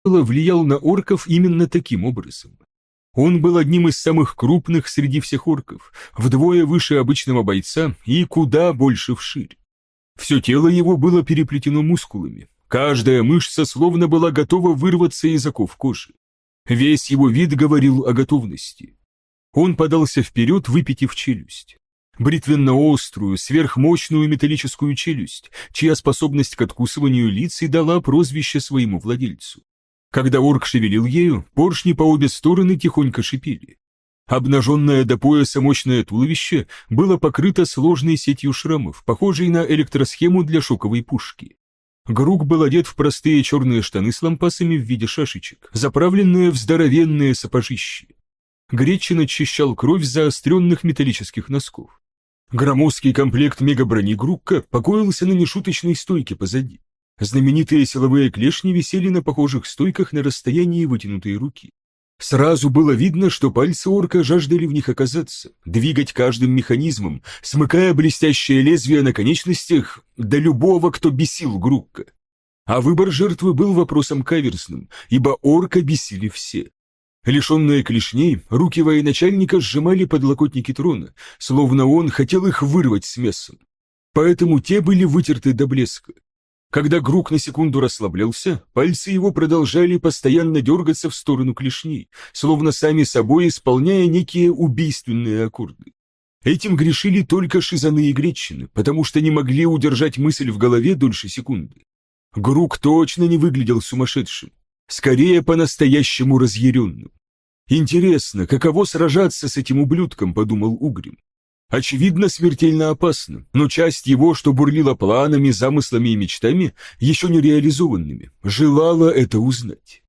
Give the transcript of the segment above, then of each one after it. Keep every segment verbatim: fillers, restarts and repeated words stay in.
влиял на орков именно таким образом. Он был одним из самых крупных среди всех орков, вдвое выше обычного бойца и куда больше вширь. Все тело его было переплетено мускулами, каждая мышца словно была готова вырваться из оков кожи. Весь его вид говорил о готовности. Он подался вперед, выпитив челюсть. Бритвенно-острую, сверхмощную металлическую челюсть, чья способность к откусыванию лиц и дала прозвище своему владельцу. Когда орк шевелил ею, поршни по обе стороны тихонько шипели. Обнаженное до пояса мощное туловище было покрыто сложной сетью шрамов, похожей на электросхему для шоковой пушки. Грук был одет в простые черные штаны с лампасами в виде шашечек, заправленные в здоровенные сапожищи. Гречин очищал кровь с заостренных металлических носков. Громоздкий комплект мегаброни Грукка покоился на нешуточной стойке позади. Знаменитые силовые клешни висели на похожих стойках на расстоянии вытянутой руки. Сразу было видно, что пальцы орка жаждали в них оказаться, двигать каждым механизмом, смыкая блестящее лезвие на конечностях до любого, кто бесил Грукка. А выбор жертвы был вопросом каверзным, ибо орка бесили все. Лишенные клешней, руки военачальника сжимали подлокотники трона, словно он хотел их вырвать с мясом. Поэтому те были вытерты до блеска. Когда Грук на секунду расслаблялся, пальцы его продолжали постоянно дергаться в сторону клешней, словно сами собой исполняя некие убийственные аккорды. Этим грешили только шизаны и гречины, потому что не могли удержать мысль в голове дольше секунды. Грук точно не выглядел сумасшедшим, скорее по-настоящему разъяренным. «Интересно, каково сражаться с этим ублюдком?» — подумал Угрим. Очевидно, смертельно опасно, но часть его, что бурлила планами, замыслами и мечтами, еще не реализованными, желала это узнать.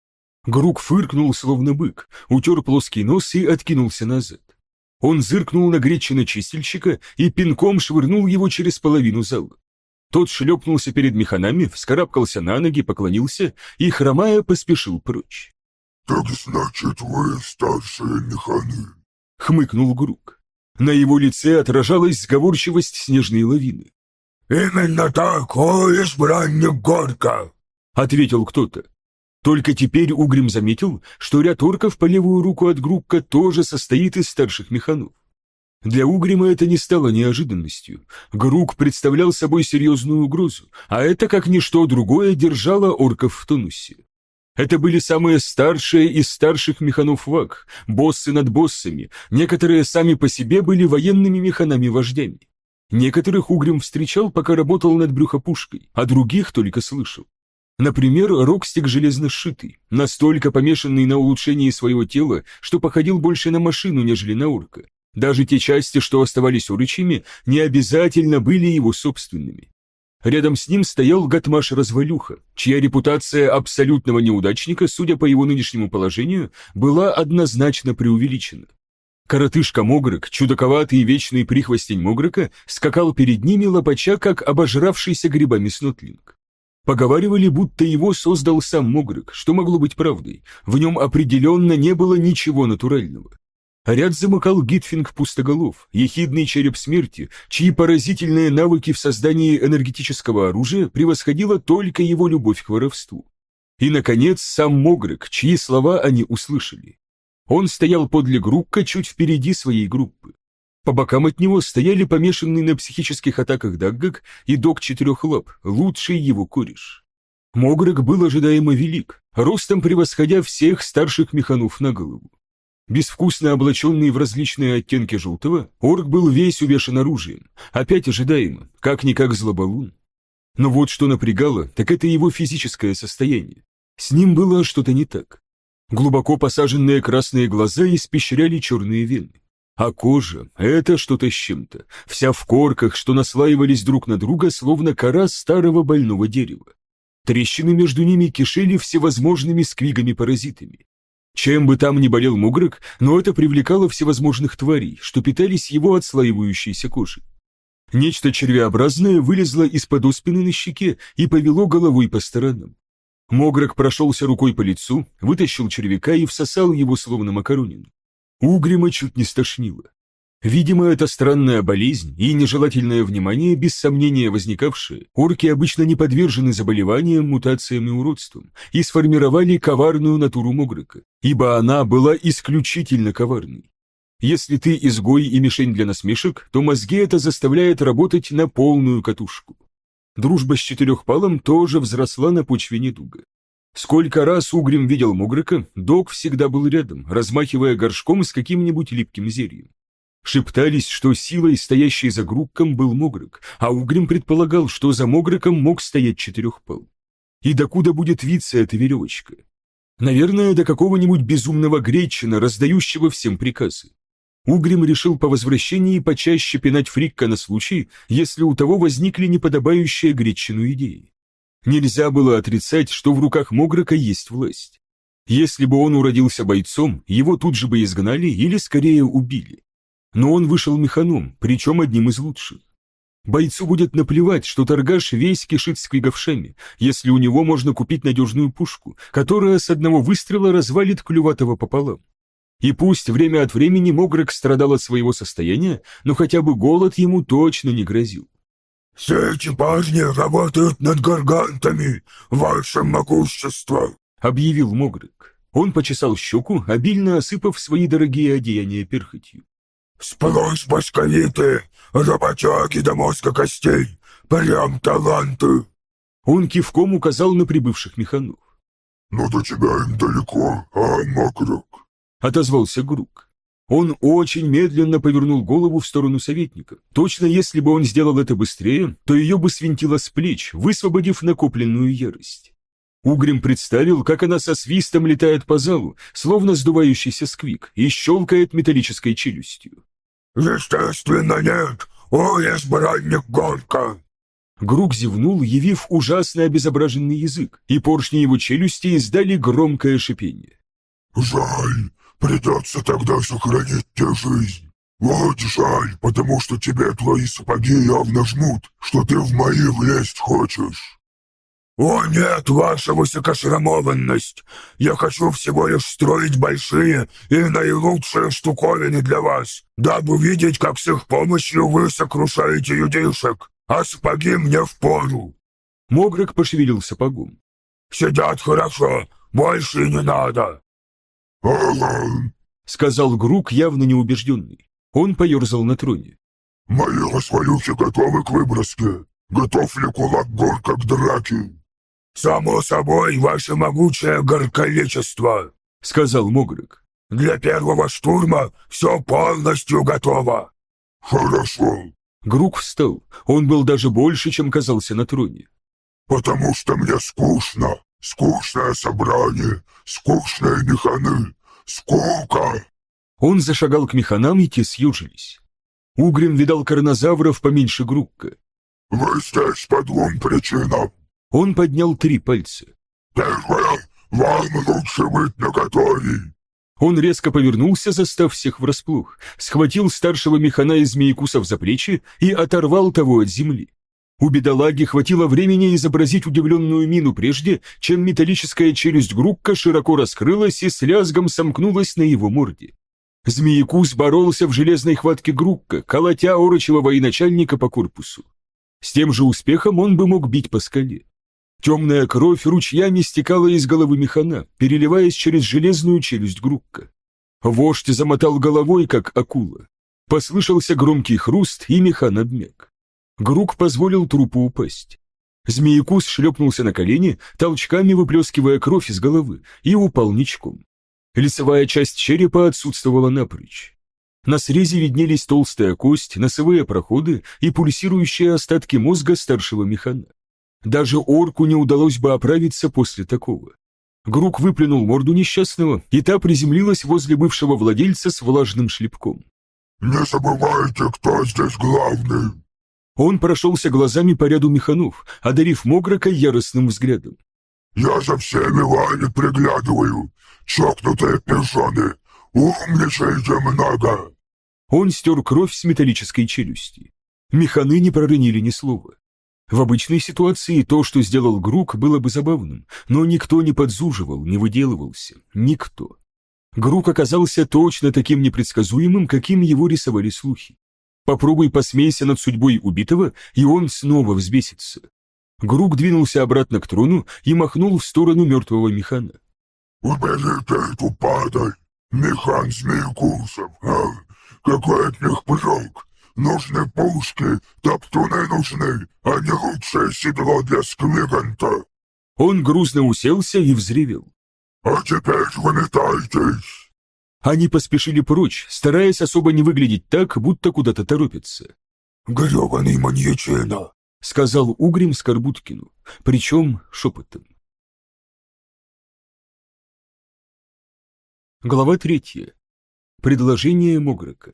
Грук фыркнул, словно бык, утер плоский нос и откинулся назад. Он зыркнул на Гречина-чистильщика и пинком швырнул его через половину зала. Тот шлепнулся перед механами, вскарабкался на ноги, поклонился и, хромая, поспешил прочь. «Так значит, вы старшие механы?» — хмыкнул Грук. На его лице отражалась сговорчивость снежной лавины. «Именно так, о избранник Горка!» — ответил кто-то. Только теперь Угрим заметил, что ряд орков по левую руку от Грукка тоже состоит из старших механов. Для Угрима это не стало неожиданностью. Грук представлял собой серьезную угрозу, а это, как ничто другое, держало орков в тонусе. Это были самые старшие из старших механов ваг, боссы над боссами, некоторые сами по себе были военными механами-вождями. Некоторых Угрим встречал, пока работал над брюхопушкой, а других только слышал. Например, Рокстик железно сшитый, настолько помешанный на улучшении своего тела, что походил больше на машину, нежели на орка. Даже те части, что оставались орычьими, не обязательно были его собственными. Рядом с ним стоял Гатмаш-развалюха, чья репутация абсолютного неудачника, судя по его нынешнему положению, была однозначно преувеличена. Коротышка Могрок, чудаковатый и вечный прихвостень Могрока, скакал перед ними, лопача, как обожравшийся грибами снотлинг. Поговаривали, будто его создал сам Могрок, что могло быть правдой, в нем определенно не было ничего натурального. Ряд замыкал Гитфинг Пустоголов, ехидный череп смерти, чьи поразительные навыки в создании энергетического оружия превосходила только его любовь к воровству. И, наконец, сам Могрок, чьи слова они услышали. Он стоял подле Грукка чуть впереди своей группы. По бокам от него стояли помешанный на психических атаках Даггак и Док Четырехлап, лучший его кореш. Могрок был ожидаемо велик, ростом превосходя всех старших механов на голову. Безвкусно облаченный в различные оттенки желтого, орк был весь увешан оружием, опять ожидаемо, как-никак злоболун. Но вот что напрягало, так это его физическое состояние. С ним было что-то не так. Глубоко посаженные красные глаза испещряли черные вены. А кожа — это что-то с чем-то, вся в корках, что наслаивались друг на друга, словно кора старого больного дерева. Трещины между ними кишели всевозможными сквигами-паразитами. Чем бы там ни болел Могрок, но это привлекало всевозможных тварей, что питались его отслаивающейся кожей. Нечто червеобразное вылезло из-под оспины на щеке и повело головой по сторонам. Могрок прошелся рукой по лицу, вытащил червяка и всосал его словно макаронину. Угрима чуть не стошнило. Видимо, эта странная болезнь и нежелательное внимание, без сомнения возникавшие, орки обычно не подвержены заболеваниям, мутациям и уродствам, и сформировали коварную натуру Могрека, ибо она была исключительно коварной. Если ты изгой и мишень для насмешек, то мозги это заставляет работать на полную катушку. Дружба с Четырехпалом тоже взросла на почве недуга. Сколько раз Угрим видел Могрека, Док всегда был рядом, размахивая горшком с каким-нибудь липким зельем. Шептались, что силой, стоящей за Грукком, был Могрек, а Угрим предполагал, что за Могреком мог стоять Четырехпал. И докуда будет виться эта веревочка? Наверное, до какого-нибудь безумного гречина, раздающего всем приказы. Угрим решил по возвращении почаще пинать Фрикка на случай, если у того возникли неподобающие гречину идеи. Нельзя было отрицать, что в руках Могрека есть власть. Если бы он уродился бойцом, его тут же бы изгнали или скорее убили. Но он вышел механом, причем одним из лучших. Бойцу будет наплевать, что торгаш весь кишит сквиговшами, если у него можно купить надежную пушку, которая с одного выстрела развалит клюватого пополам. И пусть время от времени Могрек страдал от своего состояния, но хотя бы голод ему точно не грозил. «Все эти парни работают над гаргантами, ваше могущество», — объявил Могрек. Он почесал щеку, обильно осыпав свои дорогие одеяния перхотью. «Сплошь башковитые, работяги до мозга костей, прям таланты». Он кивком указал на прибывших механов. «Но до тебя им далеко, а, Могрек?» — отозвался Грук. Он очень медленно повернул голову в сторону советника. Точно если бы он сделал это быстрее, то ее бы свинтило с плеч, высвободив накопленную ярость. Угрим представил, как она со свистом летает по залу, словно сдувающийся сквик, и щелкает металлической челюстью. «Естественно, нет! О, избранник Горка!» Грук зевнул, явив ужасно обезображенный язык, и поршни его челюсти издали громкое шипение. «Жаль, придется тогда сохранить тебе жизнь. Вот жаль, потому что тебе твои сапоги явно жмут, что ты в мои влезть хочешь». «О нет, ваша высокошрамованность! Я хочу всего лишь строить большие и наилучшие штуковины для вас, дабы видеть, как с их помощью вы сокрушаете юдишек, а сапоги мне впору». Могрек пошевелил сапогом. «Сидят хорошо, больше и не надо». «Ага», — сказал Грук, явно неубежденный. Он поерзал на троне. «Мои развалюхи готовы к выброске. Готов ли кулак Горка к драке?» «Само собой, ваше могучее горколичество», — сказал Могрек. «Для первого штурма все полностью готово». «Хорошо». Грук встал. Он был даже больше, чем казался на троне. «Потому что мне скучно. Скучное собрание, скучные механы. Скука!» Он зашагал к механам, и те съежились. Угрим видал карнозавров поменьше Грукка. «Вы здесь по двум причинам». Он поднял три пальца. «Первое, вам лучше быть наготове». Он резко повернулся, застав всех врасплох, схватил старшего механа из змеекусов за плечи и оторвал того от земли. У бедолаги хватило времени изобразить удивленную мину прежде, чем металлическая челюсть Грукка широко раскрылась и с лязгом сомкнулась на его морде. Змеекус боролся в железной хватке Грукка, колотя орочего военачальника по корпусу. С тем же успехом он бы мог бить по скале. Темная кровь ручьями стекала из головы механа, переливаясь через железную челюсть Грукка. Вождь замотал головой, как акула. Послышался громкий хруст, и механ обмяк. Грук позволил трупу упасть. Змеекус шлепнулся на колени, толчками выплескивая кровь из головы, и упал ничком. Лицевая часть черепа отсутствовала напрочь. На срезе виднелись толстая кость, носовые проходы и пульсирующие остатки мозга старшего механа. Даже орку не удалось бы оправиться после такого. Грук выплюнул морду несчастного, и та приземлилась возле бывшего владельца с влажным шлепком. «Не забывайте, кто здесь главный!» Он прошелся глазами по ряду механов, одарив Могрека яростным взглядом. «Я за всеми вами приглядываю, чокнутые пижоны, умничайте много!» Он стер кровь с металлической челюсти. Механы не проронили ни слова. В обычной ситуации то, что сделал Грук, было бы забавным, но никто не подзуживал, не выделывался, никто. Грук оказался точно таким непредсказуемым, каким его рисовали слухи. Попробуй посмейся над судьбой убитого, и он снова взбесится. Грук двинулся обратно к трону и махнул в сторону мертвого механа. «Уберите эту падаль! Механ змеекусов! А? Какой от них прок? Нужны пушки, топтуны нужны, а не лучшее седло для сквиганта!» Он грузно уселся и взревел. «А теперь выметайтесь!» Они поспешили прочь, стараясь особо не выглядеть так, будто куда-то торопятся. «Гребаный маньячина!» — сказал Угрим Скорбуткину, причем шепотом. Глава третья. Предложение Мограка.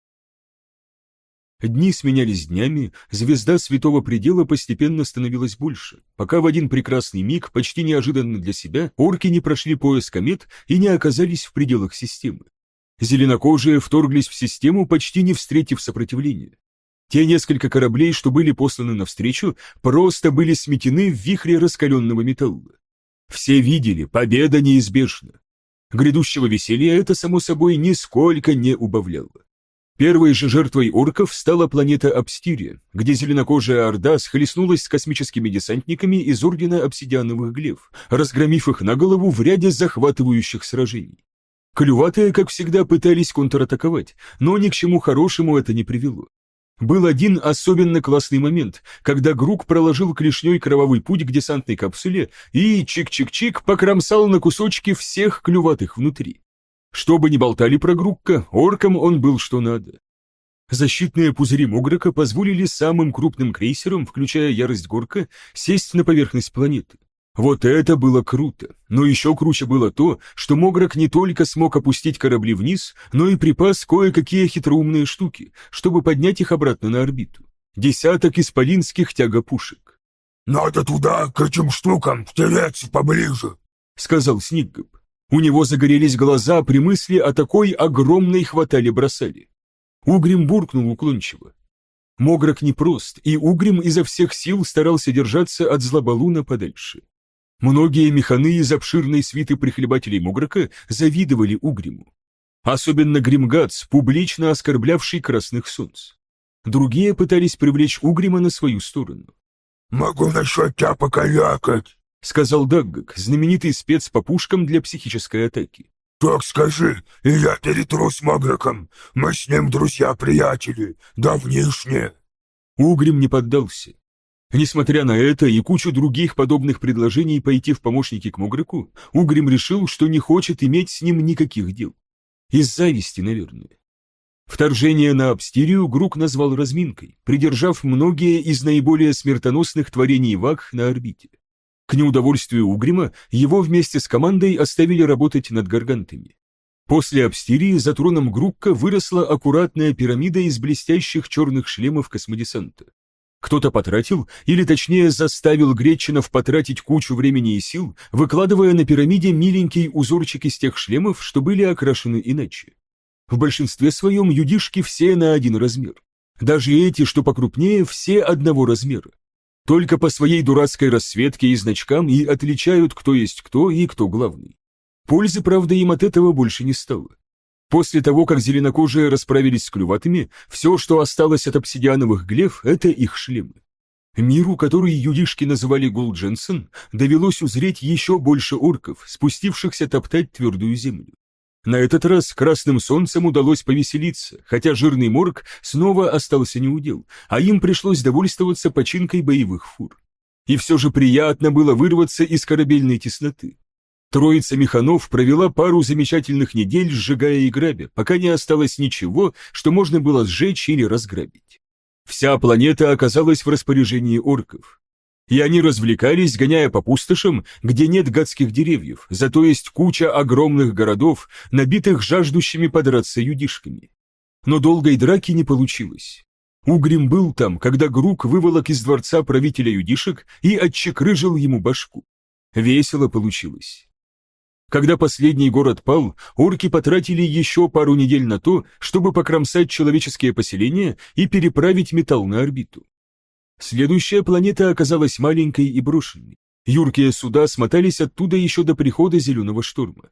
Дни сменялись днями, звезда Святого Предела постепенно становилась больше, пока в один прекрасный миг, почти неожиданно для себя, орки не прошли пояс комет и не оказались в пределах системы. Зеленокожие вторглись в систему, почти не встретив сопротивления. Те несколько кораблей, что были посланы навстречу, просто были сметены в вихре раскаленного металла. Все видели, победа неизбежна. Грядущего веселья это, само собой, нисколько не убавляло. Первой же жертвой орков стала планета Обстирия, где зеленокожая орда схлестнулась с космическими десантниками из Ордена Обсидиановых Глев, разгромив их на голову в ряде захватывающих сражений. Клюватые, как всегда, пытались контратаковать, но ни к чему хорошему это не привело. Был один особенно классный момент, когда Грук проложил клешней кровавый путь к десантной капсуле и чик-чик-чик покромсал на кусочки всех клюватых внутри. Что бы ни болтали про Грукка, оркам он был что надо. Защитные пузыри Мограка позволили самым крупным крейсерам, включая Ярость Горка, сесть на поверхность планеты. Вот это было круто, но еще круче было то, что Мограк не только смог опустить корабли вниз, но и припас кое-какие хитроумные штуки, чтобы поднять их обратно на орбиту. Десяток исполинских тягопушек. «Надо туда, к этим штукам, втереться поближе», — сказал Сниггоб. У него загорелись глаза при мысли о такой огромной хватали-бросали. Угрим буркнул уклончиво. Мограк непрост, и Угрим изо всех сил старался держаться от злобалуна подальше. Многие механы из обширной свиты прихлебателей Мограка завидовали Угриму. Особенно Гримгац, публично оскорблявший красных солнц. Другие пытались привлечь Угрима на свою сторону. «Могу насчет тебя покалякать», — сказал Даггак, знаменитый спец по пушкам для психической атаки. «Так скажи, и я перетру с Мограком. Мы с ним друзья-приятели, давнишние». Угрим не поддался. Несмотря на это и кучу других подобных предложений пойти в помощники к Мограку, Угрим решил, что не хочет иметь с ним никаких дел. Из зависти, наверное. Вторжение на Обстирию Грук назвал разминкой, придержав многие из наиболее смертоносных творений Вакх на орбите. К неудовольствию Угрима его вместе с командой оставили работать над гаргантами. После Обстирии за троном Грукка выросла аккуратная пирамида из блестящих черных шлемов космодесанта. Кто-то потратил, или точнее заставил гречинов потратить кучу времени и сил, выкладывая на пирамиде миленький узорчик из тех шлемов, что были окрашены иначе. В большинстве своем юдишки все на один размер. Даже эти, что покрупнее, все одного размера. Только по своей дурацкой расцветке и значкам и отличают, кто есть кто и кто главный. Пользы, правда, им от этого больше не стало. После того, как зеленокожие расправились с клюватыми, все, что осталось от обсидиановых глев, это их шлемы. Миру, который юдишки называли Гулдженсен, довелось узреть еще больше орков, спустившихся топтать твердую землю. На этот раз красным солнцем удалось повеселиться, хотя жирный морг снова остался неудел, а им пришлось довольствоваться починкой боевых фур. И все же приятно было вырваться из корабельной тесноты. Троица механов провела пару замечательных недель, сжигая и грабя, пока не осталось ничего, что можно было сжечь или разграбить. Вся планета оказалась в распоряжении орков. И они развлекались, гоняя по пустошам, где нет гадских деревьев, зато есть куча огромных городов, набитых жаждущими подраться юдишками. Но долгой драки не получилось. Угрим был там, когда Грук выволок из дворца правителя юдишек и отчекрыжил ему башку. Весело получилось. Когда последний город пал, орки потратили еще пару недель на то, чтобы покромсать человеческие поселения и переправить металл на орбиту. Следующая планета оказалась маленькой и брошенной. Юркие суда смотались оттуда еще до прихода Зеленого шторма.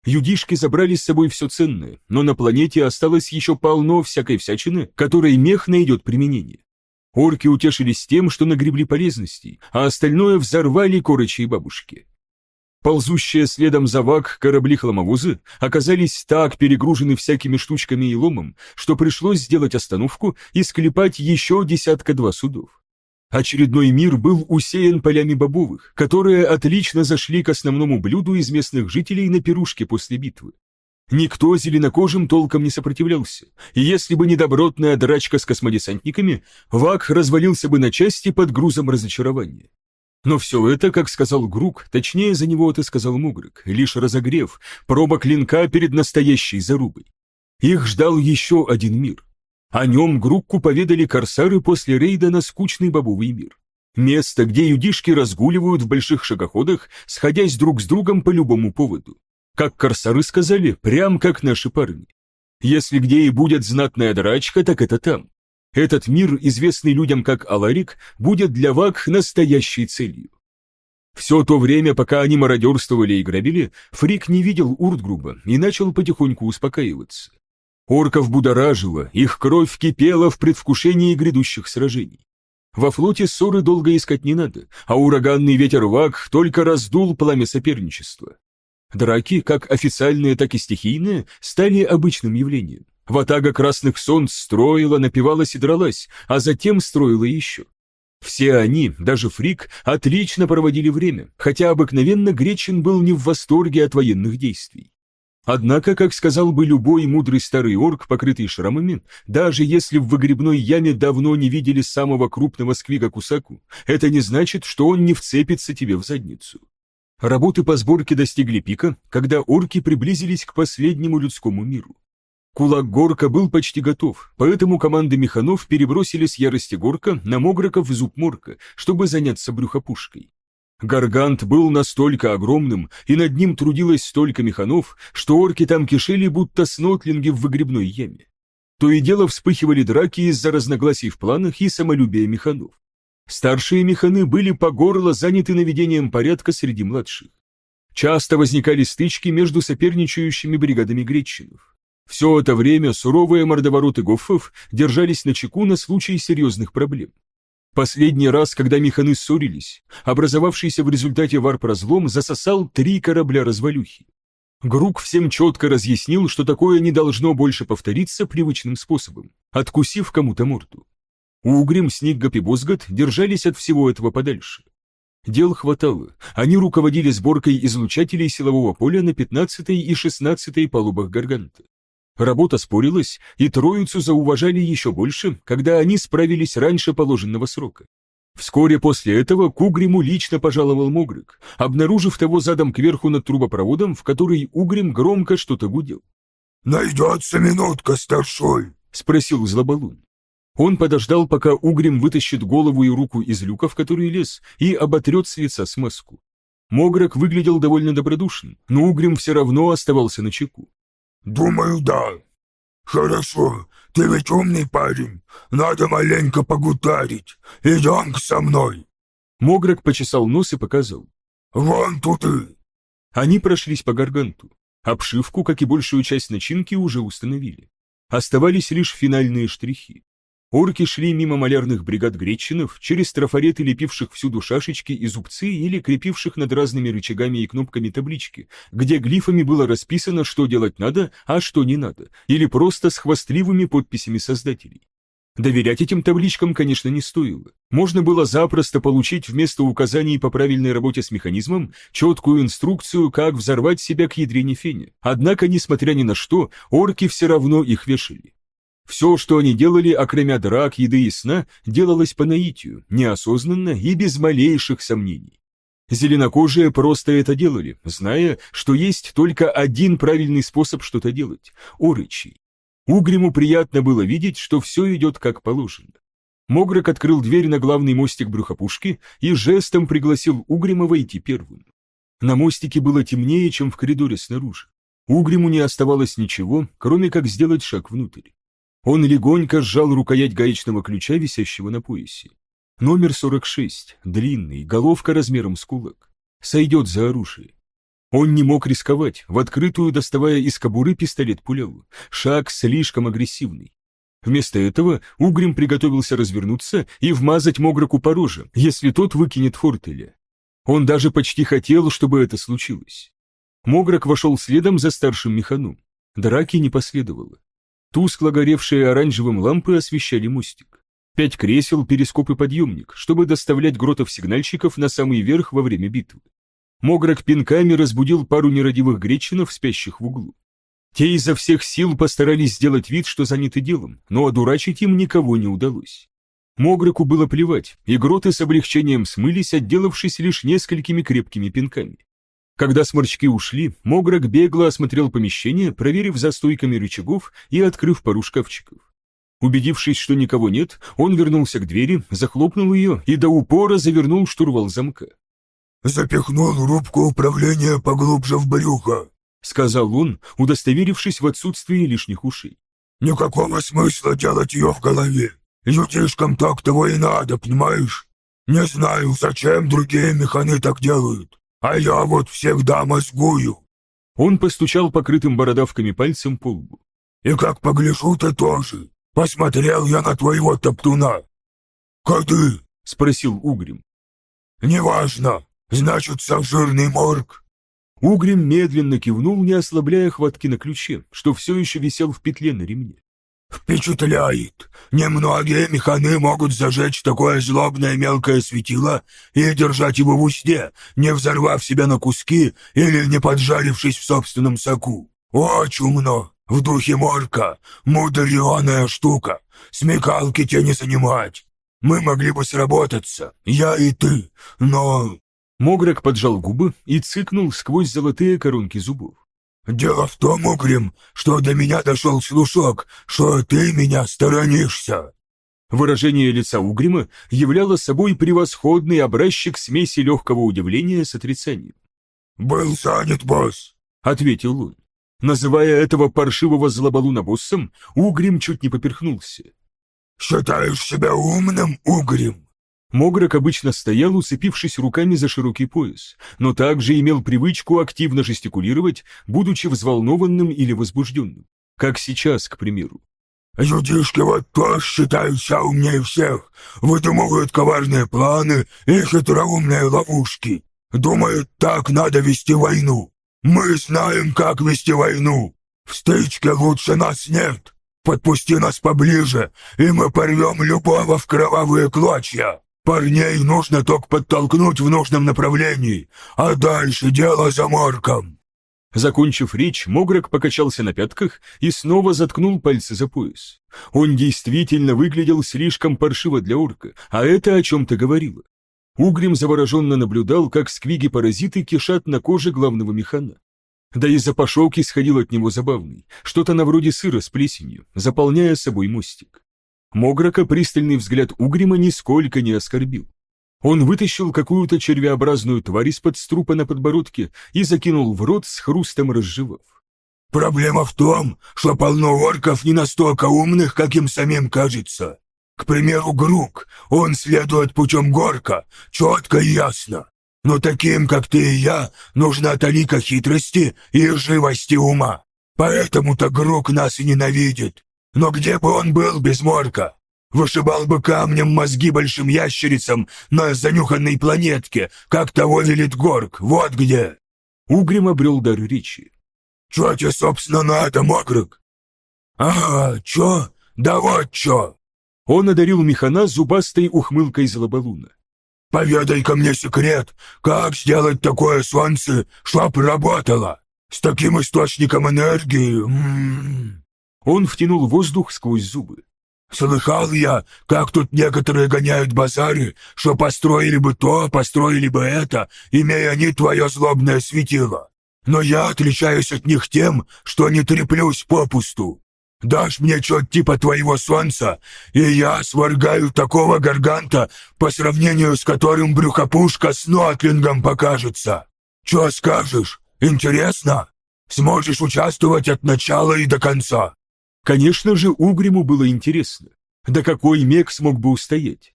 Юдишки забрали с собой все ценное, но на планете осталось еще полно всякой всячины, которой мех найдет применение. Орки утешились тем, что нагребли полезностей, а остальное взорвали корочи и бабушки. Ползущие следом за Вак корабли-хламовозы оказались так перегружены всякими штучками и ломом, что пришлось сделать остановку и склепать еще десятка-два судов. Очередной мир был усеян полями бобовых, которые отлично зашли к основному блюду из местных жителей на пирушке после битвы. Никто зеленокожим толком не сопротивлялся, и если бы не добротная драчка с космодесантниками, Вак развалился бы на части под грузом разочарования. Но все это, как сказал Грук, точнее за него это сказал Мугрик, лишь разогрев, проба клинка перед настоящей зарубой. Их ждал еще один мир. О нем Грукку поведали корсары после рейда на скучный бобовый мир. Место, где юдишки разгуливают в больших шагоходах, сходясь друг с другом по любому поводу. Как корсары сказали, прям как наши парни. Если где и будет знатная драчка, так это там. Этот мир, известный людям как Аларик, будет для Вак настоящей целью. Все то время, пока они мародерствовали и грабили, Фрик не видел Уртгруба и начал потихоньку успокаиваться. Орков будоражило, их кровь кипела в предвкушении грядущих сражений. Во флоте ссоры долго искать не надо, а ураганный ветер Вак только раздул пламя соперничества. Драки, как официальные, так и стихийные, стали обычным явлением. Ватага красных солнц строила, напивалась и дралась, а затем строила еще. Все они, даже Фрик, отлично проводили время, хотя обыкновенно Гречин был не в восторге от военных действий. Однако, как сказал бы любой мудрый старый орк, покрытый шрамами, даже если в выгребной яме давно не видели самого крупного сквига Кусаку, это не значит, что он не вцепится тебе в задницу. Работы по сборке достигли пика, когда орки приблизились к последнему людскому миру. Кулак Горка был почти готов, поэтому команды механов перебросили с ярости Горка на Мограков и Зуб Морка, чтобы заняться брюхопушкой. Гаргант был настолько огромным, и над ним трудилось столько механов, что орки там кишели, будто снотлинги в выгребной яме. То и дело вспыхивали драки из-за разногласий в планах и самолюбия механов. Старшие механы были по горло заняты наведением порядка среди младших. Часто возникали стычки между соперничающими бригадами гречинов. Все это время суровые мордовороты гоффов держались начеку на случай серьезных проблем. Последний раз, когда механы ссорились, образовавшийся в результате варп-разлом засосал три корабля-развалюхи. Грук всем четко разъяснил, что такое не должно больше повториться привычным способом, откусив кому-то морду. Угрим, Сниггап и Бозгат держались от всего этого подальше. Дел хватало, они руководили сборкой излучателей силового поля на пятнадцатой и шестнадцатой палубах Гарганта. Работа спорилась, и троицу зауважали еще больше, когда они справились раньше положенного срока. Вскоре после этого к Угриму лично пожаловал Могрик, обнаружив того задом кверху над трубопроводом, в который Угрим громко что-то гудел. «Найдется минутка, старшой?» — спросил Злобалун. Он подождал, пока Угрим вытащит голову и руку из люка, в который лез, и оботрет с лица смазку. Могрик выглядел довольно добродушным, но Угрим все равно оставался начеку. «Думаю, да. Хорошо, ты ведь умный парень. Надо маленько погутарить. Идем со мной». Могрик почесал нос и показал. «Вон тут и...» Они прошлись по Гарганту. Обшивку, как и большую часть начинки, уже установили. Оставались лишь финальные штрихи. Орки шли мимо малярных бригад гречинов, через трафареты, лепивших всюду шашечки и зубцы или крепивших над разными рычагами и кнопками таблички, где глифами было расписано, что делать надо, а что не надо, или просто с хвастливыми подписями создателей. Доверять этим табличкам, конечно, не стоило. Можно было запросто получить вместо указаний по правильной работе с механизмом четкую инструкцию, как взорвать себя к ядрине фене. Однако, несмотря ни на что, орки все равно их вешали. Все, что они делали, окромя драк, еды и сна, делалось по наитию, неосознанно и без малейших сомнений. Зеленокожие просто это делали, зная, что есть только один правильный способ что-то делать – орычий. Угриму приятно было видеть, что все идет как положено. Могрик открыл дверь на главный мостик брюхопушки и жестом пригласил Угрима войти первым. На мостике было темнее, чем в коридоре снаружи. Угриму не оставалось ничего, кроме как сделать шаг внутрь. Он легонько сжал рукоять гаечного ключа, висящего на поясе. Номер сорок шесть, длинный, головка размером с кулак. Сойдет за оружие. Он не мог рисковать, в открытую доставая из кобуры пистолет-пулеву. Шаг слишком агрессивный. Вместо этого Угрим приготовился развернуться и вмазать Мограку по роже, если тот выкинет фортеля. Он даже почти хотел, чтобы это случилось. Мограк вошел следом за старшим механом. Драки не последовало. Тускло горевшие оранжевым лампы освещали мостик. Пять кресел, перископ и подъемник, чтобы доставлять гротов-сигнальщиков на самый верх во время битвы. Мограк пинками разбудил пару нерадивых гречинов, спящих в углу. Те изо всех сил постарались сделать вид, что заняты делом, но одурачить им никого не удалось. Мограку было плевать, и гроты с облегчением смылись, отделавшись лишь несколькими крепкими пинками. Когда сморчки ушли, Мограк бегло осмотрел помещение, проверив за стойками рычагов и открыв пару шкафчиков. Убедившись, что никого нет, он вернулся к двери, захлопнул ее и до упора завернул штурвал замка. «Запихнул рубку управления поглубже в брюхо», — сказал он, удостоверившись в отсутствии лишних ушей. «Никакого смысла делать ее в голове. Людишкам так того и надо, понимаешь? Не знаю, зачем другие механы так делают, а я вот всегда мозгую». Он постучал покрытым бородавками пальцем по лбу. «И как погляжу, ты тоже. Посмотрел я на твоего топтуна». «Кады?» — спросил Угрим. «Неважно. Значит, жирный морг». Угрим медленно кивнул, не ослабляя хватки на ключе, что все еще висел в петле на ремне. «Впечатляет. Немногие механы могут зажечь такое злобное мелкое светило и держать его в узде, не взорвав себя на куски или не поджарившись в собственном соку. Очень умно. В духе морка. Мудреная штука. Смекалки те не занимать. Мы могли бы сработаться, я и ты, но...» Мограк поджал губы и цыкнул сквозь золотые коронки зубов. «Дело в том, Угрим, что до меня дошел слушок, что ты меня сторонишься». Выражение лица Угрима являло собой превосходный образчик смеси легкого удивления с отрицанием. «Был занят, босс», — ответил он. Называя этого паршивого злобалуна боссом, Угрим чуть не поперхнулся. «Считаешь себя умным, Угрим?» Мограк обычно стоял, уцепившись руками за широкий пояс, но также имел привычку активно жестикулировать, будучи взволнованным или возбужденным, как сейчас, к примеру. «Людишки вот тоже считаются умнее всех, выдумывают коварные планы и хитроумные ловушки. Думают, так надо вести войну. Мы знаем, как вести войну. В стычке лучше нас нет. Подпусти нас поближе, и мы порвем любого в кровавые клочья. Парней нужно только подтолкнуть в нужном направлении, а дальше дело за морком». Закончив речь, Мограк покачался на пятках и снова заткнул пальцы за пояс. Он действительно выглядел слишком паршиво для орка, а это о чем-то говорило. Угрим завороженно наблюдал, как сквиги-паразиты кишат на коже главного механа. Да и запашок исходил от него забавный, что-то на вроде сыра с плесенью, заполняя собой мостик. Мограка пристальный взгляд Угрима нисколько не оскорбил. Он вытащил какую-то червеобразную тварь из-под струпа на подбородке и закинул в рот, с хрустом разжевав. «Проблема в том, что полно орков не настолько умных, как им самим кажется. К примеру, Грук, он следует путем Горка, четко и ясно. Но таким, как ты и я, нужна талика хитрости и живости ума. Поэтому-то Грук нас и ненавидит. Но где бы он был без морка? Вышибал бы камнем мозги большим ящерицам на занюханной планетке, как того велит Горк, вот где». Угрим обрел дар речи. «Чё тебе, собственно, надо, Мограк?» «Ага, чё? Да вот чё!» Он одарил механа зубастой ухмылкой злобалуна. «Поведай-ка мне секрет, как сделать такое солнце, чтоб работало? С таким источником энергии...» м-м-м. Он втянул воздух сквозь зубы. «Слыхал я, как тут некоторые гоняют базары, что построили бы то, построили бы это, имея они твое злобное светило. Но я отличаюсь от них тем, что не треплюсь попусту. Дашь мне что-то типа твоего солнца, и я сваргаю такого гарганта, по сравнению с которым брюхопушка с нотлингом покажется. Че скажешь? Интересно? Сможешь участвовать от начала и до конца?» Конечно же, Угриму было интересно. Да какой мег смог бы устоять?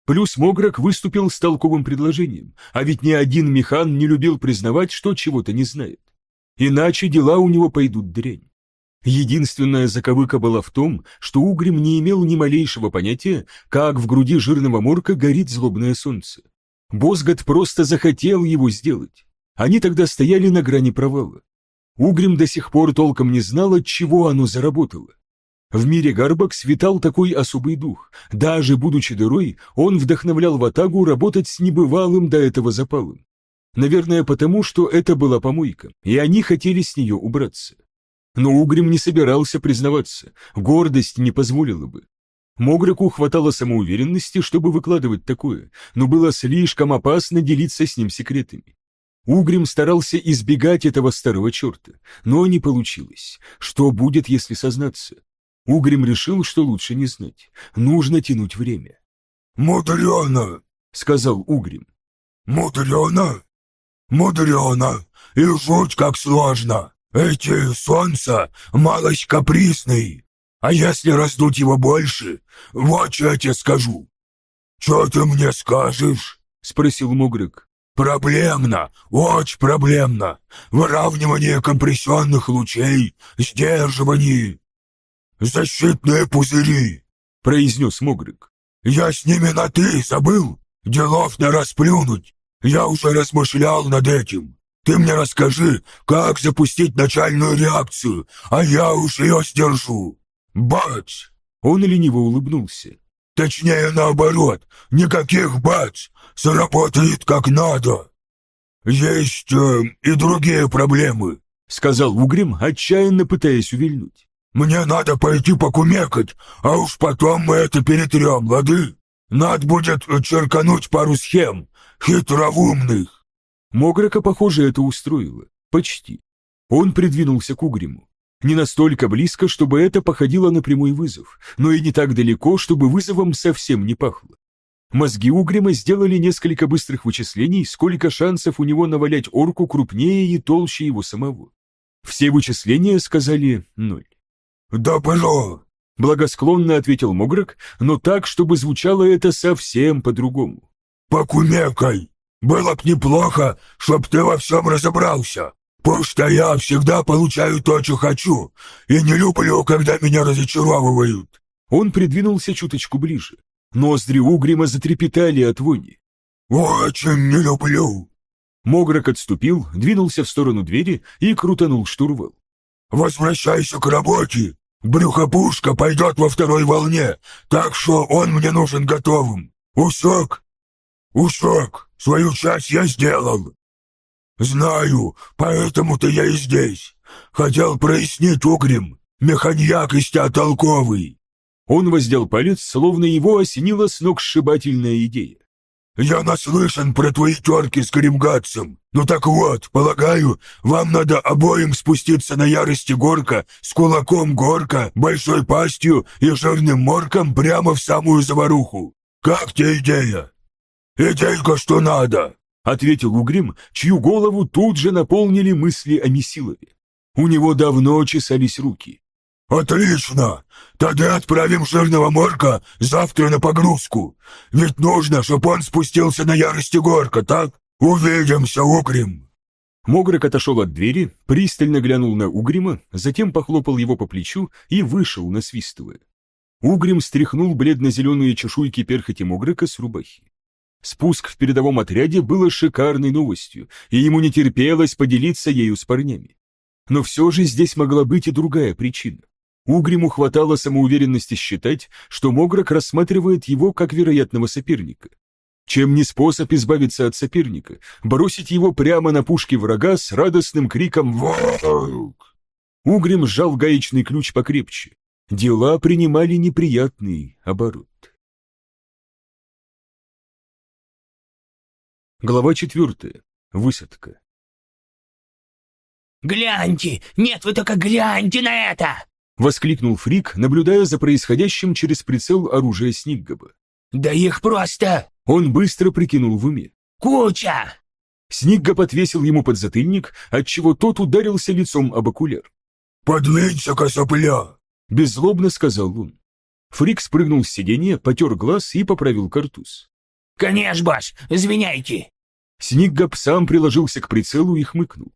Плюс Мограк выступил с толковым предложением, а ведь ни один механ не любил признавать, что чего-то не знает. Иначе дела у него пойдут дрянь. Единственная заковыка была в том, что Угрим не имел ни малейшего понятия, как в груди жирного морка горит злобное солнце. Босгот просто захотел его сделать. Они тогда стояли на грани провала. Угрим до сих пор толком не знал, от чего оно заработало. В мире Гарбакс витал такой особый дух. Даже будучи дырой, он вдохновлял ватагу работать с небывалым до этого запалом. Наверное, потому, что это была помойка, и они хотели с нее убраться. Но Угрим не собирался признаваться, гордость не позволила бы. Мограку хватало самоуверенности, чтобы выкладывать такое, но было слишком опасно делиться с ним секретами. Угрим старался избегать этого старого черта, но не получилось. Что будет, если сознаться? Угрим решил, что лучше не знать. Нужно тянуть время. «Мудрено!» — сказал Угрим. «Мудрено! Мудрено! И жуть как сложно! Эти солнца малость капризный, а если раздуть его больше, вот что я тебе скажу». «Что ты мне скажешь?» — спросил Мограк. «Проблемно, очень проблемно. Выравнивание компрессионных лучей, сдерживание. Защитные пузыри», — произнес Мограк. «Я с ними на «ты» забыл? Делов не расплюнуть. Я уже размышлял над этим. Ты мне расскажи, как запустить начальную реакцию, а я уж ее сдержу. Бац!» Он лениво улыбнулся. «Точнее, наоборот, никаких бац! Сработает как надо. Есть э, и другие проблемы», — сказал Угрим, отчаянно пытаясь увильнуть. «Мне надо пойти покумекать, а уж потом мы это перетрем, лады? Надо будет черкануть пару схем, хитроумных». Мограка, похоже, это устроило. Почти. Он придвинулся к Угриму. Не настолько близко, чтобы это походило на прямой вызов, но и не так далеко, чтобы вызовом совсем не пахло. Мозги Угрима сделали несколько быстрых вычислений, сколько шансов у него навалять орку крупнее и толще его самого. Все вычисления сказали ноль. «Добро!» — благосклонно ответил Мограк, но так, чтобы звучало это совсем по-другому. «Покумекай! Было б неплохо, чтоб ты во всем разобрался, потому что я всегда получаю то, что хочу, и не люблю, когда меня разочаровывают». Он придвинулся чуточку ближе. Ноздри Угрима затрепетали от вони. «Очень не люблю». Мограк отступил, двинулся в сторону двери и крутанул штурвал. «Возвращайся к работе. Брюхопушка пойдет во второй волне, так что он мне нужен готовым. Усек?» «Усек. Свою часть я сделал». «Знаю, поэтому-то я и здесь. Хотел прояснить, Угрим. Механьяк из тебя толковый». Он воздел палец, словно его осенила сногсшибательная идея. «Я наслышан про твои терки с Гримгатцем. Ну так вот, полагаю, вам надо обоим спуститься на ярости Горка с кулаком Горка, большой пастью и жирным морком прямо в самую заваруху. Как тебе идея?» «Идейка, что надо», — ответил Угрим, чью голову тут же наполнили мысли о Месилове. У него давно чесались руки. «Отлично! Тогда отправим жирного морка завтра на погрузку. Ведь нужно, чтобы он спустился на ярости Горка, так? Увидимся, Угрим!» Мограк отошел от двери, пристально глянул на Угрима, затем похлопал его по плечу и вышел, насвистывая. Угрим стряхнул бледно-зеленые чешуйки перхоти Мограка с рубахи. Спуск в передовом отряде было шикарной новостью, и ему не терпелось поделиться ею с парнями. Но все же здесь могла быть и другая причина. Угриму хватало самоуверенности считать, что Мограк рассматривает его как вероятного соперника. Чем не способ избавиться от соперника, бросить его прямо на пушки врага с радостным криком «Волк!». Угрим сжал гаечный ключ покрепче. Дела принимали неприятный оборот. Глава четвертая. Высадка. «Гляньте! Нет, вы только гляньте на это!» — воскликнул Фрик, наблюдая за происходящим через прицел оружия Сниггаба. «Да их просто...» Он быстро прикинул в уме. «Куча!» Сниггаб отвесил ему подзатыльник, отчего тот ударился лицом об окуляр. «Подвинься, косопля!» — беззлобно сказал он. Фрик спрыгнул с сиденья, потер глаз и поправил картуз. «Конечно, босс, извиняйте». Сниггап сам приложился к прицелу и хмыкнул.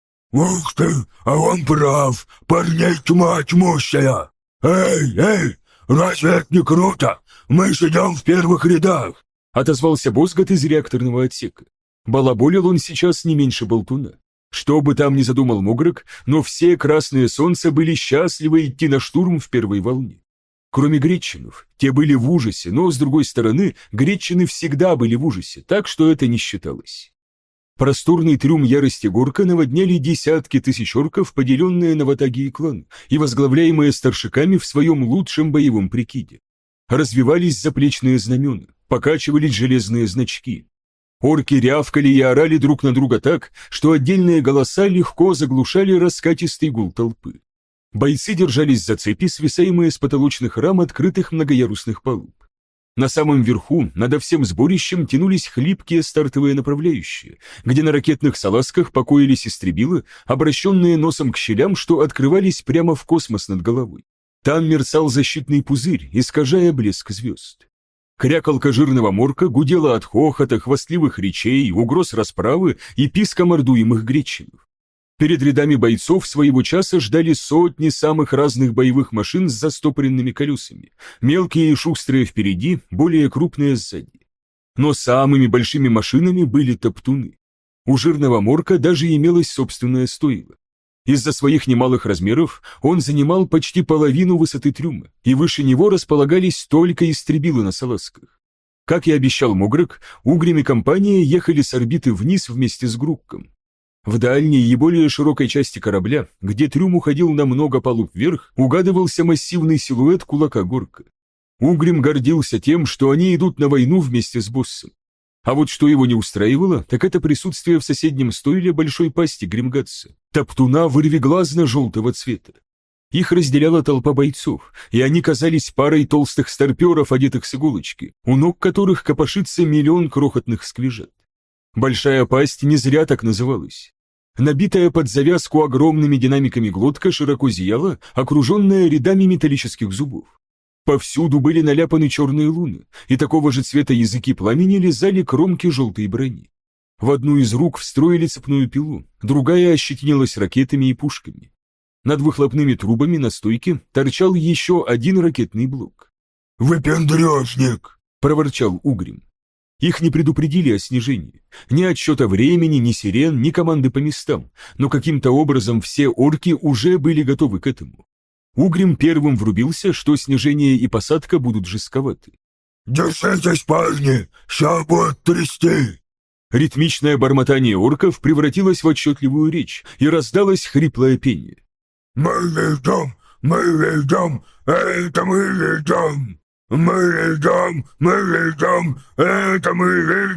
«Ух ты, а он прав, парней тьма тьмущая! Эй, эй, разве это не круто? Мы сидим в первых рядах!» Отозвался Босгот из реакторного отсека. Балаболил он сейчас не меньше болтуна. Что бы там ни задумал Могрок, но все красные солнца были счастливы идти на штурм в первой волне. Кроме гречинов, те были в ужасе, но, с другой стороны, гречины всегда были в ужасе, так что это не считалось. Просторный трюм ярости Горка наводняли десятки тысяч орков, поделенные на ватаги и клан, и возглавляемые старшиками в своем лучшем боевом прикиде. Развивались заплечные знамена, покачивались железные значки. Орки рявкали и орали друг на друга так, что отдельные голоса легко заглушали раскатистый гул толпы. Бойцы держались за цепи, свисаемые с потолочных рам открытых многоярусных палуб. На самом верху, над всем сборищем, тянулись хлипкие стартовые направляющие, где на ракетных салазках покоились истребилы, обращенные носом к щелям, что открывались прямо в космос над головой. Там мерцал защитный пузырь, искажая блеск звезд. Крякалка жирного морка гудела от хохота, хвастливых речей, угроз расправы и писка мордуемых гречинов. Перед рядами бойцов своего часа ждали сотни самых разных боевых машин с застопоренными колесами, мелкие и шустрые впереди, более крупные сзади. Но самыми большими машинами были топтуны. У жирного морка даже имелось собственное стойло. Из-за своих немалых размеров он занимал почти половину высоты трюма, и выше него располагались только истребилы на салазках. Как и обещал Могрок, Угрим и компания ехали с орбиты вниз вместе с Грукком. В дальней и более широкой части корабля, где трюм уходил на много палуб вверх, угадывался массивный силуэт кулака Горка. Угрим гордился тем, что они идут на войну вместе с боссом. А вот что его не устраивало, так это присутствие в соседнем стойле большой пасти Гримгатса, топтуна вырвиглазно-желтого цвета. Их разделяла толпа бойцов, и они казались парой толстых старперов, одетых с иголочки, у ног которых копошится миллион крохотных сквижат. Большая пасть не зря так называлась. Набитая под завязку огромными динамиками глотка широко зияла, окруженная рядами металлических зубов. Повсюду были наляпаны черные луны, и такого же цвета языки пламени лизали кромки желтой брони. В одну из рук встроили цепную пилу, другая ощетинилась ракетами и пушками. Над выхлопными трубами на стойке торчал еще один ракетный блок. «Выпендрежник!» — проворчал Угрим. Их не предупредили о снижении. Ни отсчета времени, ни сирен, ни команды по местам, но каким-то образом все орки уже были готовы к этому. Угрим первым врубился, что снижение и посадка будут жестковаты. «Держитесь, парни! Ща будет трясти!» Ритмичное бормотание орков превратилось в отчетливую речь, и раздалось хриплое пение. «Мы ведем! Мы ведем! Это мы ведем! Мы ведем! Мы ведем! Это мы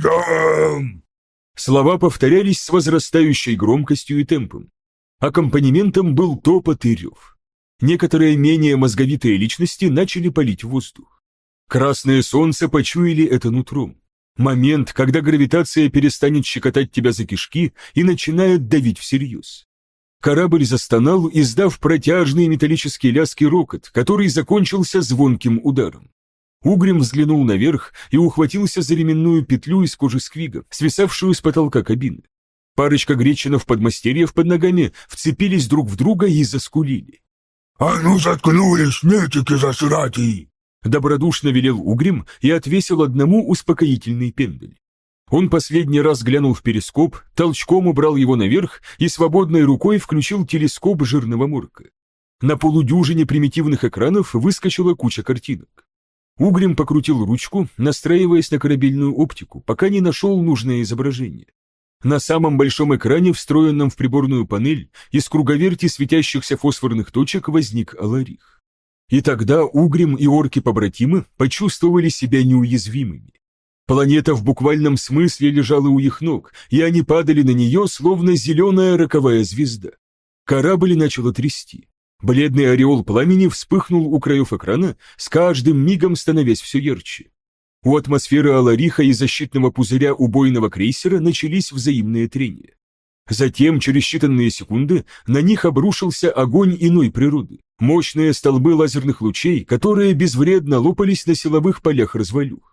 ведем!» Слова повторялись с возрастающей громкостью и темпом. Аккомпанементом был топот и рев. Некоторые менее мозговитые личности начали палить в воздух. Красное солнце почуяли это нутром. Момент, когда гравитация перестанет щекотать тебя за кишки и начинает давить всерьез. Корабль застонал, издав протяжный металлический лязг и рокот, который закончился звонким ударом. Угрим взглянул наверх и ухватился за ременную петлю из кожи сквига, свисавшую с потолка кабины. Парочка гречинов-подмастерьев под ногами вцепились друг в друга и заскулили. «А ну заткнулись, метики засратые!» Добродушно велел Угрим и отвесил одному успокоительный пендель. Он последний раз глянул в перископ, толчком убрал его наверх и свободной рукой включил телескоп жирного морка. На полудюжине примитивных экранов выскочила куча картинок. Угрим покрутил ручку, настраиваясь на корабельную оптику, пока не нашел нужное изображение. На самом большом экране, встроенном в приборную панель, из круговерти светящихся фосфорных точек возник Аларих. И тогда Угрим и орки-побратимы почувствовали себя неуязвимыми. Планета в буквальном смысле лежала у их ног, и они падали на нее, словно зеленая роковая звезда. Корабль начало трясти. Бледный ореол пламени вспыхнул у краев экрана, с каждым мигом становясь все ярче. У атмосферы Алариха и защитного пузыря убойного крейсера начались взаимные трения. Затем, через считанные секунды, на них обрушился огонь иной природы, мощные столбы лазерных лучей, которые безвредно лопались на силовых полях развалюх.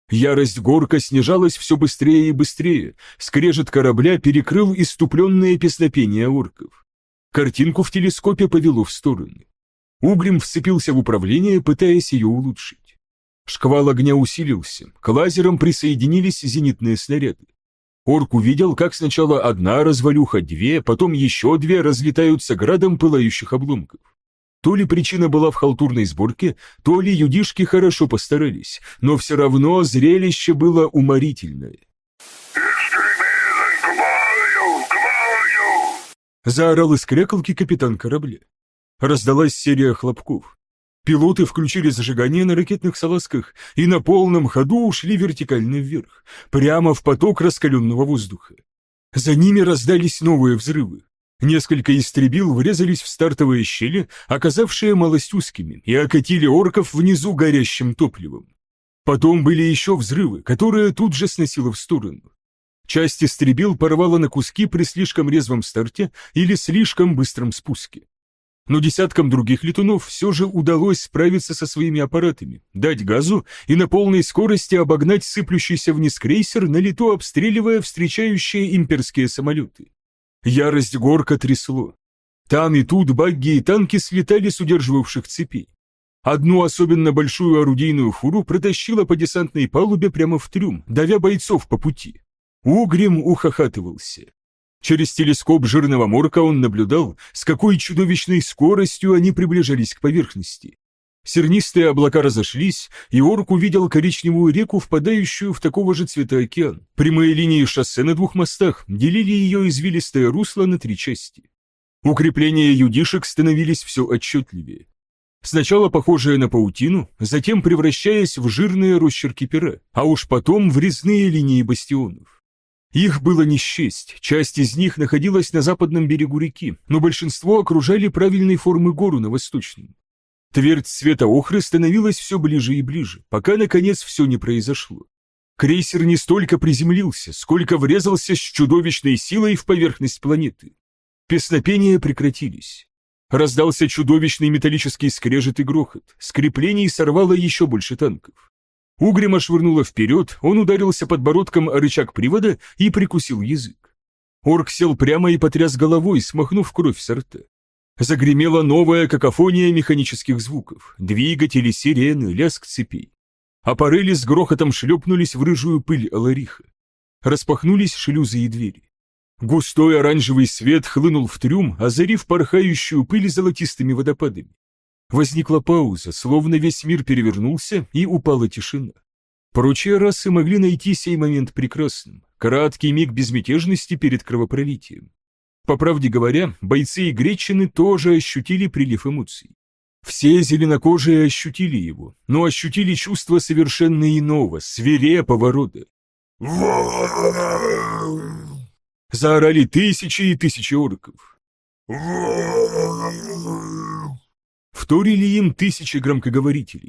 Ярость Горка снижалась все быстрее и быстрее, скрежет корабля перекрыл иступленное песнопение орков. Картинку в телескопе повело в стороны. Угрим вцепился в управление, пытаясь ее улучшить. Шквал огня усилился, к лазерам присоединились зенитные снаряды. Орк увидел, как сначала одна развалюха, две, потом еще две разлетаются градом пылающих обломков. То ли причина была в халтурной сборке, то ли юдишки хорошо постарались, но все равно зрелище было уморительное. Заорал из кряколки капитан корабля. Раздалась серия хлопков. Пилоты включили зажигание на ракетных салазках и на полном ходу ушли вертикально вверх, прямо в поток раскаленного воздуха. За ними раздались новые взрывы. Несколько истребил врезались в стартовые щели, оказавшие малость узкими, и окатили орков внизу горящим топливом. Потом были еще взрывы, которые тут же сносило в сторону. Часть истребил порвала на куски при слишком резвом старте или слишком быстром спуске. Но десяткам других летунов все же удалось справиться со своими аппаратами, дать газу и на полной скорости обогнать сыплющийся вниз крейсер, на лету обстреливая встречающие имперские самолеты. Ярость Горка трясло. Там и тут багги и танки слетали с удерживавших цепей. Одну особенно большую орудийную фуру протащила по десантной палубе прямо в трюм, давя бойцов по пути. Угрим ухахатывался. Через телескоп жирного морка он наблюдал, с какой чудовищной скоростью они приближались к поверхности. Сернистые облака разошлись, и орк увидел коричневую реку, впадающую в такого же цвета океан. Прямые линии шоссе на двух мостах делили ее извилистое русло на три части. Укрепления юдишек становились все отчетливее. Сначала похожие на паутину, затем превращаясь в жирные росчерки пера, а уж потом в резные линии бастионов. Их было не счесть, часть из них находилась на западном берегу реки, но большинство окружали правильной формы гору на восточном. Твердь цвета охры становилась все ближе и ближе, пока, наконец, все не произошло. Крейсер не столько приземлился, сколько врезался с чудовищной силой в поверхность планеты. Песнопения прекратились. Раздался чудовищный металлический скрежет и грохот, с креплений сорвало еще больше танков. Угрима швырнуло вперед, он ударился подбородком о рычаг привода и прикусил язык. Орк сел прямо и потряс головой, смахнув кровь со рта. Загремела новая какофония механических звуков, двигатели, сирены, лязг цепей. Аппарели с грохотом шлепнулись в рыжую пыль Алариха. Распахнулись шлюзы и двери. Густой оранжевый свет хлынул в трюм, озарив порхающую пыль золотистыми водопадами. Возникла пауза, словно весь мир перевернулся, и упала тишина. Прочие расы могли найти сей момент прекрасным, краткий миг безмятежности перед кровопролитием. По правде говоря, бойцы и гречины тоже ощутили прилив эмоций. Все зеленокожие ощутили его, но ощутили чувство совершенно иного, свирепого рода. Заорали тысячи и тысячи орков. Вторили им тысячи громкоговорителей.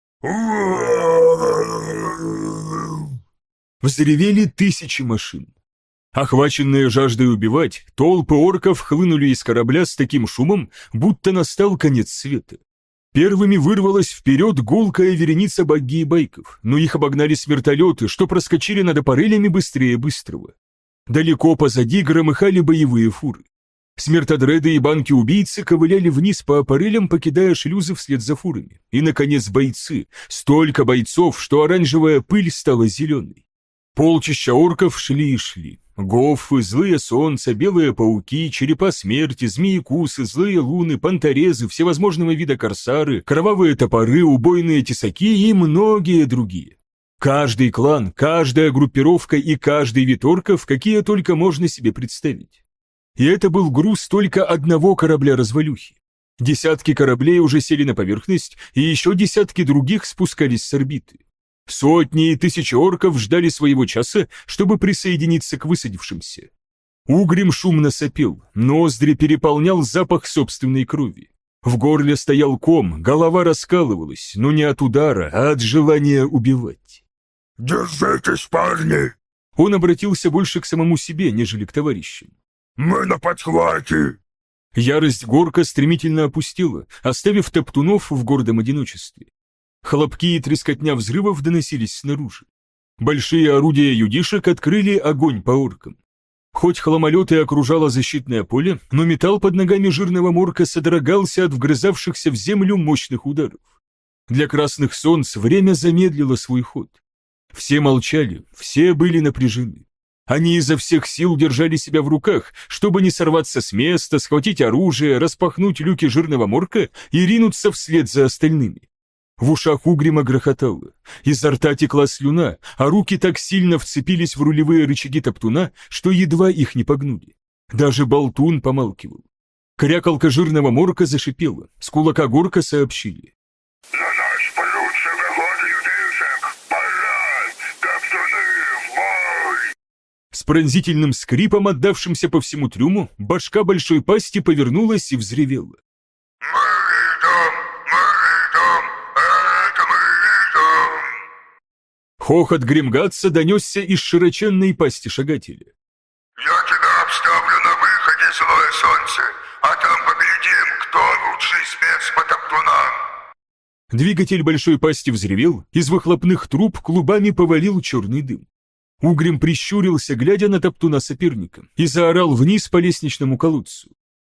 Взревели тысячи машин. Охваченные жаждой убивать, толпы орков хлынули из корабля с таким шумом, будто настал конец света. Первыми вырвалась вперед гулкая вереница багги и байков, но их обогнали с вертолеты, что проскочили над аппарелями быстрее быстрого. Далеко позади громыхали боевые фуры. Смертодреды и банки-убийцы ковыляли вниз по аппарелям, покидая шлюзы вслед за фурами. И, наконец, бойцы. Столько бойцов, что оранжевая пыль стала зеленой. Полчища орков шли и шли. Гоффы, злые солнца, белые пауки, черепа смерти, змеекусы, злые луны, панторезы, всевозможного вида корсары, кровавые топоры, убойные тесаки и многие другие. Каждый клан, каждая группировка и каждый вид орков, какие только можно себе представить. И это был груз только одного корабля-развалюхи. Десятки кораблей уже сели на поверхность, и еще десятки других спускались с орбиты. Сотни и тысячи орков ждали своего часа, чтобы присоединиться к высадившимся. Угрим шумно сопел, ноздри переполнял запах собственной крови. В горле стоял ком, голова раскалывалась, но не от удара, а от желания убивать. «Держитесь, парни!» Он обратился больше к самому себе, нежели к товарищам. «Мы на подхвате!» Ярость Горка стремительно опустила, оставив топтунов в гордом одиночестве. Хлопки и трескотня взрывов доносились снаружи. Большие орудия юдишек открыли огонь по оркам. Хоть хламолеты окружало защитное поле, но металл под ногами жирного морка содрогался от вгрызавшихся в землю мощных ударов. Для красных солнц время замедлило свой ход. Все молчали, все были напряжены. Они изо всех сил держали себя в руках, чтобы не сорваться с места, схватить оружие, распахнуть люки жирного морка и ринуться вслед за остальными. В ушах угрима грохотало, изо рта текла слюна, а руки так сильно вцепились в рулевые рычаги топтуна, что едва их не погнули. Даже болтун помалкивал. Крякалка жирного морка зашипела, с кулака горка сообщили. «За наш лучший выход юдишек! Пора! Топтуны в бой!» С пронзительным скрипом, отдавшимся по всему трюму, башка большой пасти повернулась и взревела. Хохот Гримгатса донесся из широченной пасти шагателя. «Я тебя обставлю на выходе, злое солнце, а там поглядим, кто лучший спец по топтунам!» Двигатель большой пасти взревел, из выхлопных труб клубами повалил черный дым. Угрим прищурился, глядя на топтуна соперника, и заорал вниз по лестничному колодцу.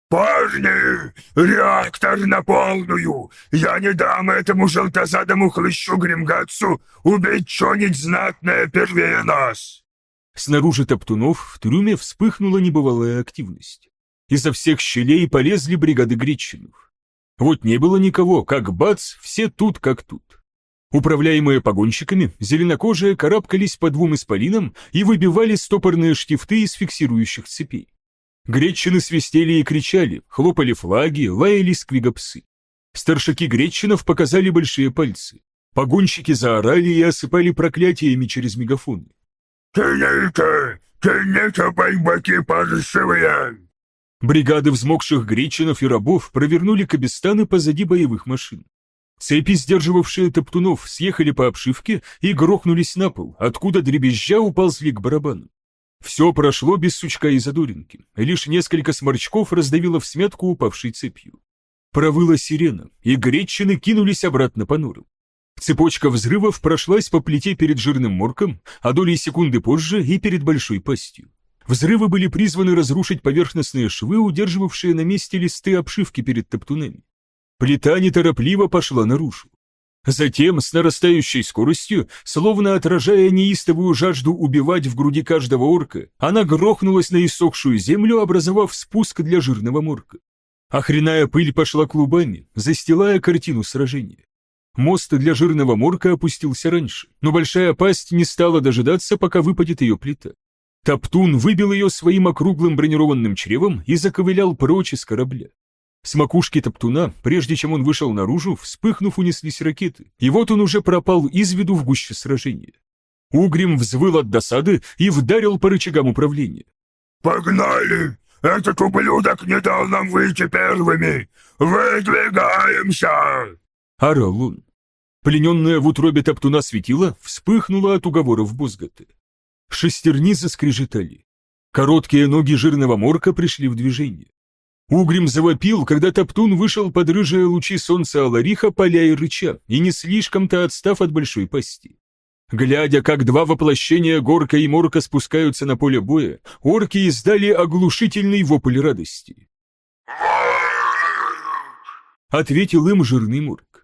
«Парни, реактор на полную! Я не дам этому желтозадому хлыщу Гримгатсу убить что-нибудь знатное первее нас!» Снаружи топтунов в трюме вспыхнула небывалая активность. Изо всех щелей полезли бригады гречинов. Вот не было никого, как бац, все тут как тут. Управляемые погонщиками, зеленокожие карабкались по двум исполинам и выбивали стопорные штифты из фиксирующих цепей. Гречины свистели и кричали, хлопали флаги, лаяли сквигопсы. Старшаки гречинов показали большие пальцы. Погонщики заорали и осыпали проклятиями через мегафоны. «Тяните! Тяните, байбаки паршивые!» Бригады взмокших гречинов и рабов провернули кабестаны позади боевых машин. Цепи, сдерживавшие топтунов, съехали по обшивке и грохнулись на пол, откуда дребезжа уползли к барабану. Все прошло без сучка и задоринки, лишь несколько сморчков раздавило всмятку упавшей цепью. Провыла сирена, и гречины кинулись обратно по норам. Цепочка взрывов прошлась по плите перед жирным морком, а долей секунды позже и перед большой пастью. Взрывы были призваны разрушить поверхностные швы, удерживавшие на месте листы обшивки перед топтунами. Плита неторопливо пошла наружу. Затем, с нарастающей скоростью, словно отражая неистовую жажду убивать в груди каждого орка, она грохнулась на иссохшую землю, образовав спуск для жирного морка. Охренная пыль пошла клубами, застилая картину сражения. Мост для жирного морка опустился раньше, но большая пасть не стала дожидаться, пока выпадет ее плита. Топтун выбил ее своим округлым бронированным чревом и заковылял прочь из корабля. С макушки топтуна, прежде чем он вышел наружу, вспыхнув, унеслись ракеты, и вот он уже пропал из виду в гуще сражения. Угрим взвыл от досады и вдарил по рычагам управления. «Погнали! Этот ублюдок не дал нам выйти первыми! Выдвигаемся!» — орал он. Плененная в утробе топтуна светила вспыхнула от уговоров Бозгота. Шестерни заскрежетали. Короткие ноги жирного морка пришли в движение. Угрим завопил, когда топтун вышел под рыжие лучи солнца Алариха, поля и рыча, и не слишком-то отстав от большой пасти. Глядя, как два воплощения горка и морка спускаются на поле боя, орки издали оглушительный вопль радости. Ответил им жирный морк.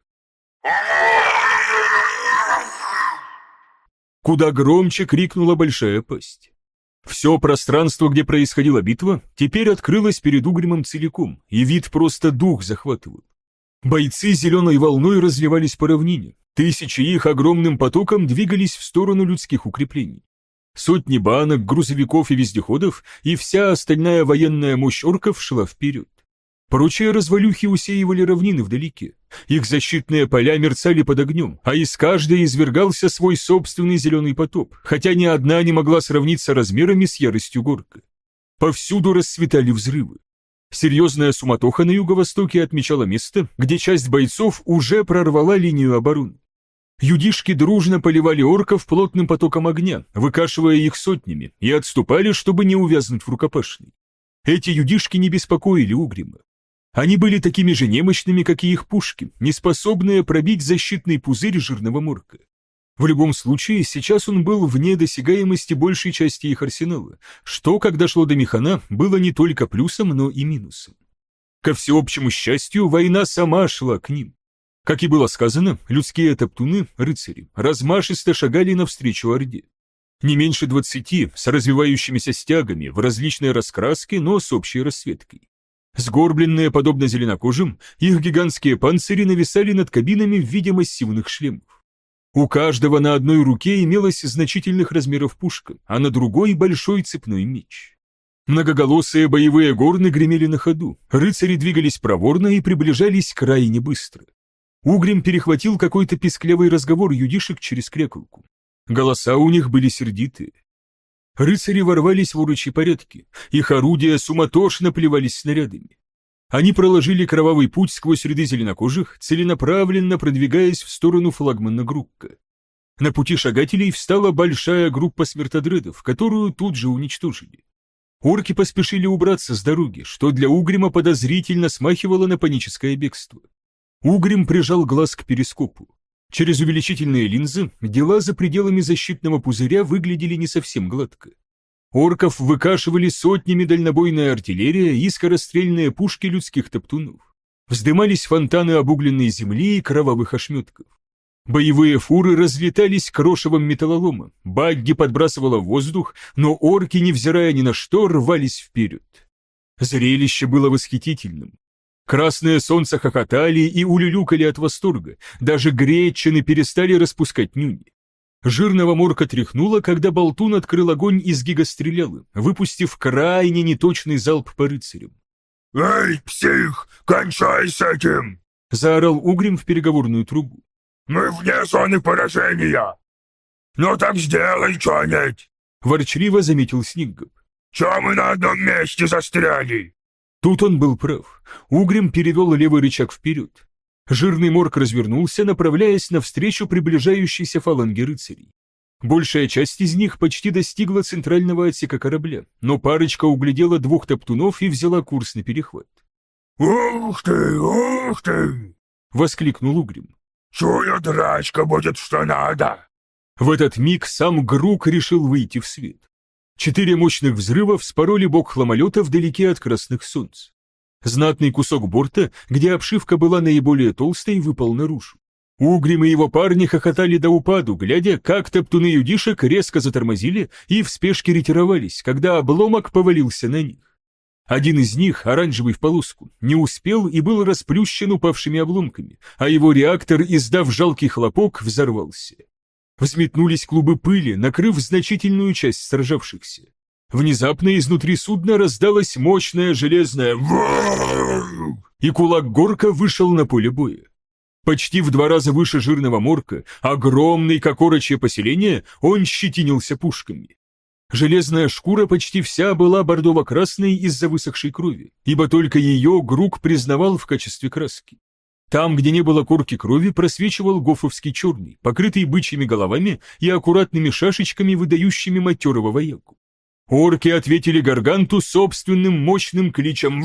Куда громче крикнула большая пасть. Все пространство, где происходила битва, теперь открылось перед Угримом целиком, и вид просто дух захватывал. Бойцы зеленой волной разливались по равнине, тысячи их огромным потоком двигались в сторону людских укреплений. Сотни банок, грузовиков и вездеходов, и вся остальная военная мощь орков шла вперед. Прочие развалюхи усеивали равнины вдалеке. Их защитные поля мерцали под огнем, а из каждой извергался свой собственный зеленый потоп, хотя ни одна не могла сравниться размерами с яростью горка. Повсюду расцветали взрывы. Серьезная суматоха на юго-востоке отмечала место, где часть бойцов уже прорвала линию обороны. Юдишки дружно поливали орков плотным потоком огня, выкашивая их сотнями, и отступали, чтобы не увязнуть в рукопашной. Эти юдишки не беспокоили Угрима. Они были такими же немощными, как и их пушки, неспособные пробить защитный пузырь жирного морка. В любом случае, сейчас он был вне досягаемости большей части их арсенала, что, когда шло до механа, было не только плюсом, но и минусом. Ко всеобщему счастью, война сама шла к ним. Как и было сказано, людские топтуны, рыцари, размашисто шагали навстречу Орде. Не меньше двадцати, с развивающимися стягами, в различной раскраске, но с общей расцветкой. Сгорбленные, подобно зеленокожим, их гигантские панцири нависали над кабинами в виде массивных шлемов. У каждого на одной руке имелась значительных размеров пушка, а на другой большой цепной меч. Многоголосые боевые горны гремели на ходу, рыцари двигались проворно и приближались крайне быстро. Угрим перехватил какой-то писклявый разговор юдишек через крякулку. Голоса у них были сердитые. Рыцари ворвались в урочьи порядки, их орудия суматошно плевались снарядами. Они проложили кровавый путь сквозь ряды зеленокожих, целенаправленно продвигаясь в сторону флагмана Грукка. На пути шагателей встала большая группа смертодредов, которую тут же уничтожили. Орки поспешили убраться с дороги, что для Угрима подозрительно смахивало на паническое бегство. Угрим прижал глаз к перископу. Через увеличительные линзы дела за пределами защитного пузыря выглядели не совсем гладко. Орков выкашивали сотнями дальнобойная артиллерия и скорострельные пушки людских топтунов. Вздымались фонтаны обугленной земли и кровавых ошметков. Боевые фуры разлетались крошевом металлолома, багги подбрасывало в воздух, но орки, невзирая ни на что, рвались вперед. Зрелище было восхитительным. Красное солнце хохотали и улюлюкали от восторга, даже гречины перестали распускать нюни. Жирного морка тряхнуло, когда болтун открыл огонь из гигастрелялы, выпустив крайне неточный залп по рыцарям. «Эй, псих, кончай с этим!» — заорал Угрим в переговорную трубу. «Мы вне зоны поражения!» «Ну так сделай что-нибудь!» — ворчливо заметил Сниггоп. «Чё мы на одном месте застряли?» Тут он был прав. Угрим перевел левый рычаг вперед. Жирный морк развернулся, направляясь навстречу приближающейся фаланге рыцарей. Большая часть из них почти достигла центрального отсека корабля, но парочка углядела двух топтунов и взяла курс на перехват. «Ух ты, ух ты!» — воскликнул Угрим. «Чую, драчка будет что надо!» В этот миг сам Грук решил выйти в свет. Четыре мощных взрыва вспороли бок хламолета вдалеке от красных солнц. Знатный кусок борта, где обшивка была наиболее толстой, выпал наружу. Угрим и его парни хохотали до упаду, глядя, как топтуны юдишек резко затормозили и в спешке ретировались, когда обломок повалился на них. Один из них, оранжевый в полоску, не успел и был расплющен упавшими обломками, а его реактор, издав жалкий хлопок, взорвался. Взметнулись клубы пыли, накрыв значительную часть сражавшихся. Внезапно изнутри судна раздалось мощное железное «Вау!», и кулак Горка вышел на поле боя. Почти в два раза выше жирного морка, огромный, как орочье поселение, он щетинился пушками. Железная шкура почти вся была бордово-красной из-за высохшей крови, ибо только ее Грук признавал в качестве краски. Там, где не было корки крови, просвечивал гофовский черный, покрытый бычьими головами и аккуратными шашечками, выдающими матерого вояку. Орки ответили Гарганту собственным мощным кличем.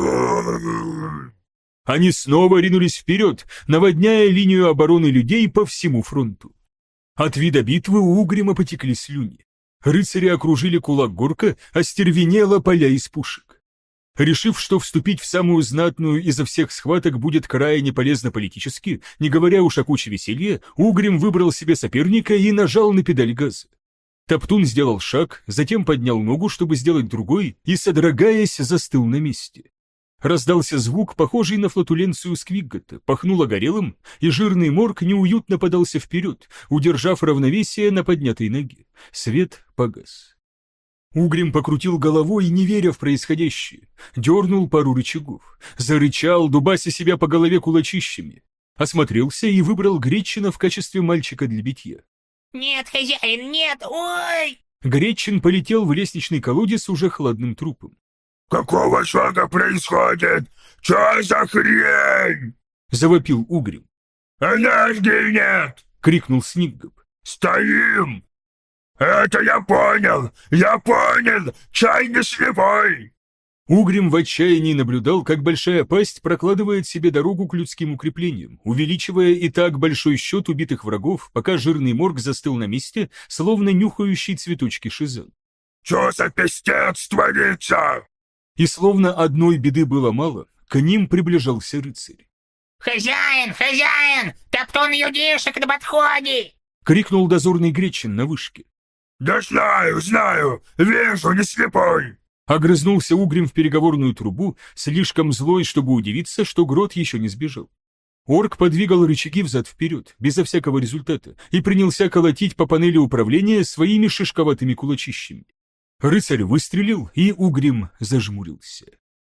Они снова ринулись вперед, наводняя линию обороны людей по всему фронту. От вида битвы у Угрима потекли слюни. Рыцари окружили кулак Горка, остервенело поля из пушек. Решив, что вступить в самую знатную изо всех схваток будет крайне полезно политически, не говоря уж о куче веселья, Угрим выбрал себе соперника и нажал на педаль газа. Топтун сделал шаг, затем поднял ногу, чтобы сделать другой, и, содрогаясь, застыл на месте. Раздался звук, похожий на флатуленцию Сквиггота, пахнуло горелым, и жирный морк неуютно подался вперед, удержав равновесие на поднятой ноге. Свет погас. Угрим покрутил головой, не веря в происходящее, дернул пару рычагов, зарычал, дубася себя по голове кулачищами, осмотрелся и выбрал Гречина в качестве мальчика для битья. «Нет, хозяин, нет, ой!» Гречин полетел в лестничный колодец уже хладным трупом. «Какого шага происходит? Чё за хрень?» — завопил Угрим. «Энергии нет!» — крикнул Сниггоп. «Стоим!» «Это я понял! Я понял! Чай не слепой!» Угрим в отчаянии наблюдал, как большая пасть прокладывает себе дорогу к людским укреплениям, увеличивая и так большой счет убитых врагов, пока жирный морг застыл на месте, словно нюхающий цветочки шизан. «Чё за пиздец творится?» И словно одной беды было мало, к ним приближался рыцарь. «Хозяин, хозяин! Топтун юдишек на подходе!» — крикнул дозорный Гречин на вышке. «Да знаю, знаю! Вижу, не слепой!» Огрызнулся Угрим в переговорную трубу, слишком злой, чтобы удивиться, что Грот еще не сбежал. Орк подвигал рычаги взад-вперед, безо всякого результата, и принялся колотить по панели управления своими шишковатыми кулачищами. Рыцарь выстрелил, и Угрим зажмурился.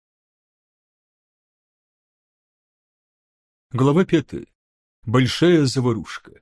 Глава пятая. Большая заварушка.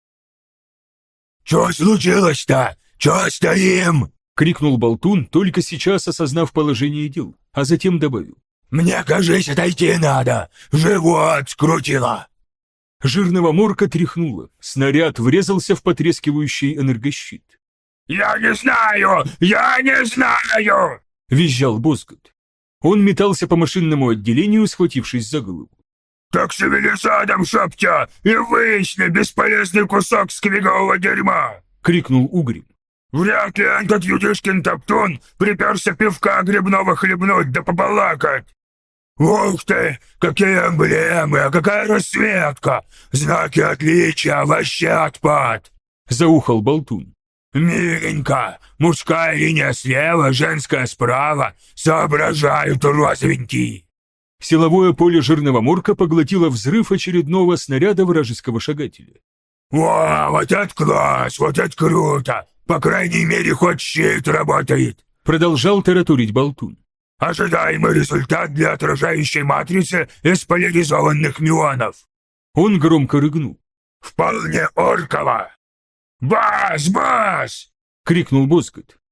«Чё случилось-то? Чё стоим?» — крикнул Болтун, только сейчас осознав положение дел, а затем добавил. «Мне, кажись, отойти надо! Живот скрутило!» Жирного морка тряхнуло, снаряд врезался в потрескивающий энергощит. «Я не знаю! Я не знаю!» — визжал Бозгот. Он метался по машинному отделению, схватившись за голову. «Так шевели задом, шоптя, и выясни бесполезный кусок сквигового дерьма!» — крикнул Угрим. «Вряд ли этот юдишкин топтун приперся пивка грибного хлебнуть да побалакать! Ух ты, какие эмблемы, а какая расцветка! Знаки отличия вообще отпад!» — заухал Болтун. «Миленько! Мужская линия слева, женская справа. Соображают розовенький!» Силовое поле жирного морка поглотило взрыв очередного снаряда вражеского шагателя. «О, вот это класс! Вот это круто! По крайней мере, хоть щит работает!» Продолжал тараторить Болтун. «Ожидаемый результат для отражающей матрицы из поляризованных мюонов!» Он громко рыгнул. «Вполне орково!» «Бас! Бас!» — крикнул Бозгот.